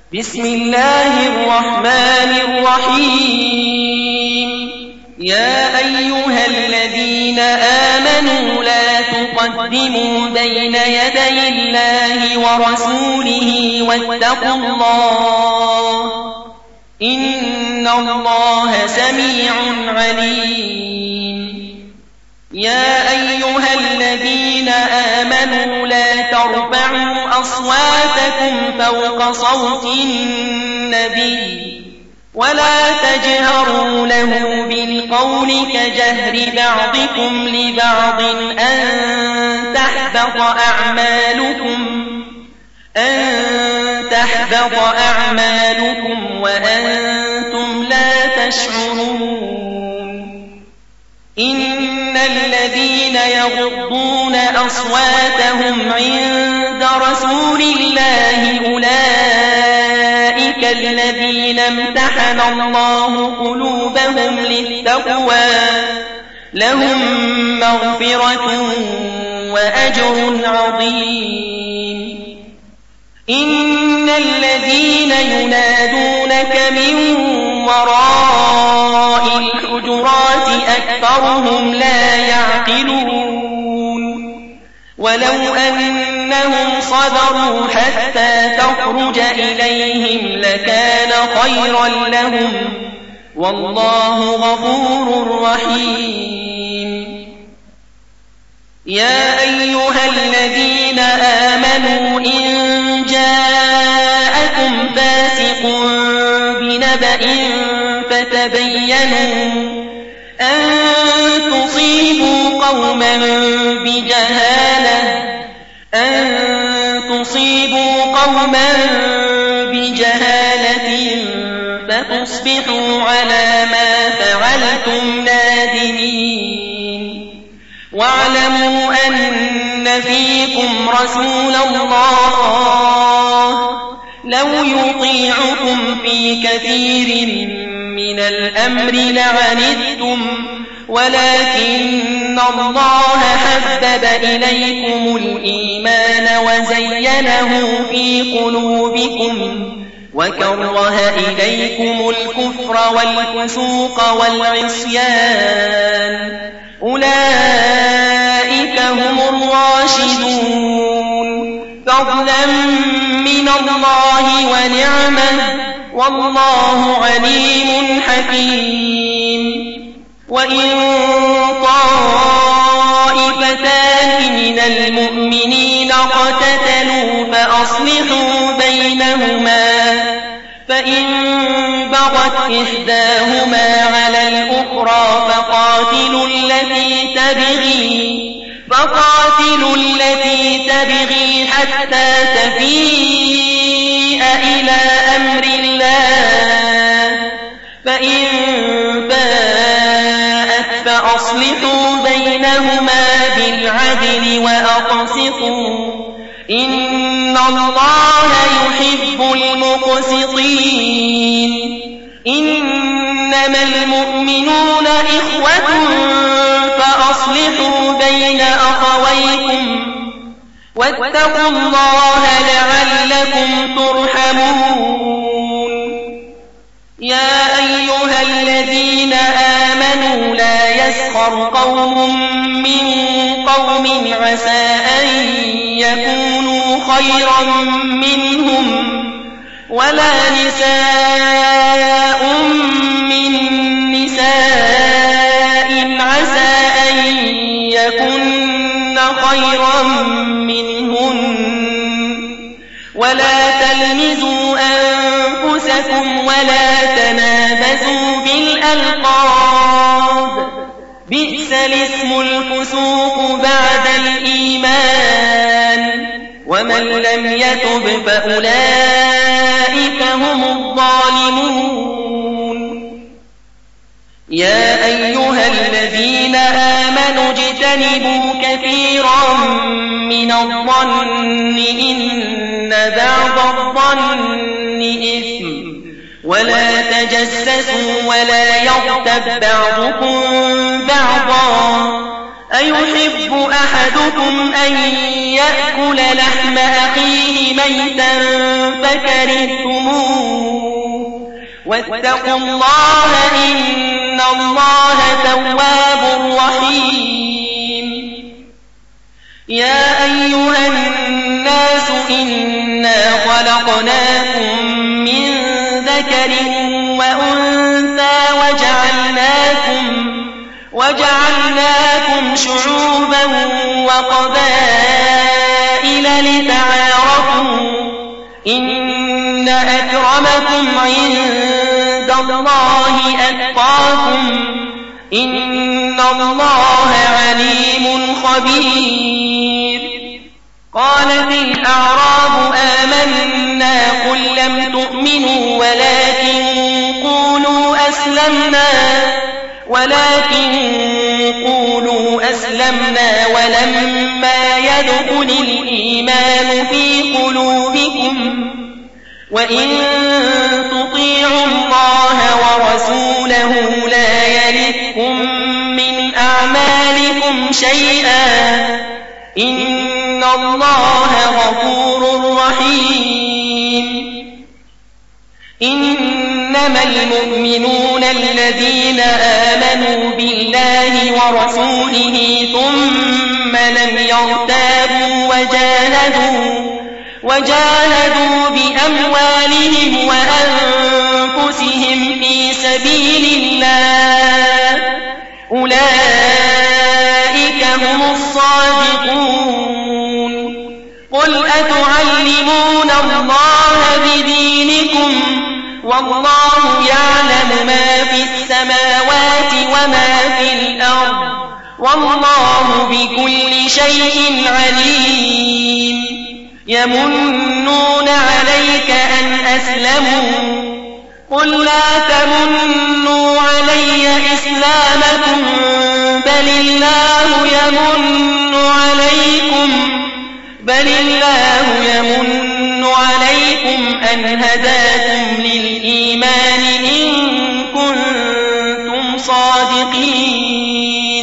بسم الله الرحمن الرحيم. يا أيها الذين آمنوا لا تقدموا بين يدي الله ورسوله واتقوا الله إن الله سميع عليم. يا أيها الذين آمنوا لا ترفعوا أصواتكم فوق صوت النبي ولا تجهروا له بالقول كجهر بعضكم لبعض أن تحبط أعمالكم وأنتم لا تشعرون. إن الذين يغضون أصواتهم عند رسول الله أولئك الذين امتحن الله قلوبهم للتقوى لهم مغفرة وأجر عظيم. إن الذين ينادونك من وراء الحجرات أكثرهم لا يعقلون. ولو أنهم صبروا حتى تخرج إليهم لكان خيرا لهم والله غفور رحيم. يا أيها الذين آمنوا إن جاءكم فاسق بنبأ فتبينوا أن تصيبوا قوما بجهالة فتصبحوا على ما فعلتم نادمين. واعلموا أن فيكم رسول الله لو يطيعكم في كثير من الأمر لعنتم ولكن الله حبب إليكم الإيمان وزينه في قلوبكم وكره إليكم الكفر والفسوق والعصيان أولئك هم الراشدون فضلا من الله ونعمة والله عليم حكيم. وإن طائفتان من المؤمنين اقتتلوا فأصلحوا بينهما فإن بغت إحداهما على الأخرى فقاتلوا التي تبغي حتى تفيء إلى أمر الله فإن باءت فأصلحوا بينهما بالعدل وأقسطوا إن الله يحب المقسطين. إنما المؤمنون إخوة فأصلحوا بين أخويكم واتقوا الله لعلكم ترحمون. يا أيها الذين آمنوا لا يسخر قوم من قوم عسى أن يكونوا خيرا منهم ولا نساء من نساء عسى أن يكن خيرا منهن ولا تلمزوا أنفسكم ولا تنابزوا بالألقاب بئس الاسم الفسوق بعد الإيمان ومن لم يتب فأولئك هم الظالمون. يا أيها الذين آمنوا اجتنبوا كثيرا من الظن إن بعض الظن إثم ولا تجسسوا ولا يغتب بعضكم بعضا أيحب أحدكم أن يأكل لحم أخيه ميتا فكرهتموه واتقوا الله إن الله تواب رحيم يا أيها الناس إنا خلقناكم من ذكر وأنثى وجعلناكم شعوبا وقبائل لتعارفوا إن أكرمكم عند الله أتقاكم إن الله عليم خبير قالت الأعراب آمنا قل لم تؤمنوا ولكن قولوا أسلمنا ولما يدخل الإيمان في قلوبكم وإن تطيعوا الله ورسوله لا يلتكم من أعمالكم شيئا إن الله غفور رحيم إنما المؤمنون الذين آمنوا بالله ورسوله ثم لم يرتابوا وجاهدوا بأموالهم وأنفسهم في سبيل الله أولئك هم الصادقون قل أتعلمون الله بدينكم والله يعلم ما في السماوات وما في الأرض والله بكل شيء عليم يمنون عليك أن أسلموا قل لا تمنوا علي إسلامكم بل الله يمن عليكم أن هداكم للإيمان إن كنتم صادقين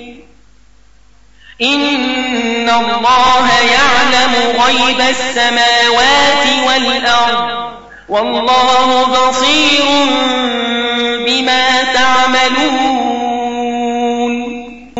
إن الله يعلم غيب السماوات والأرض والله بصير بما تعملون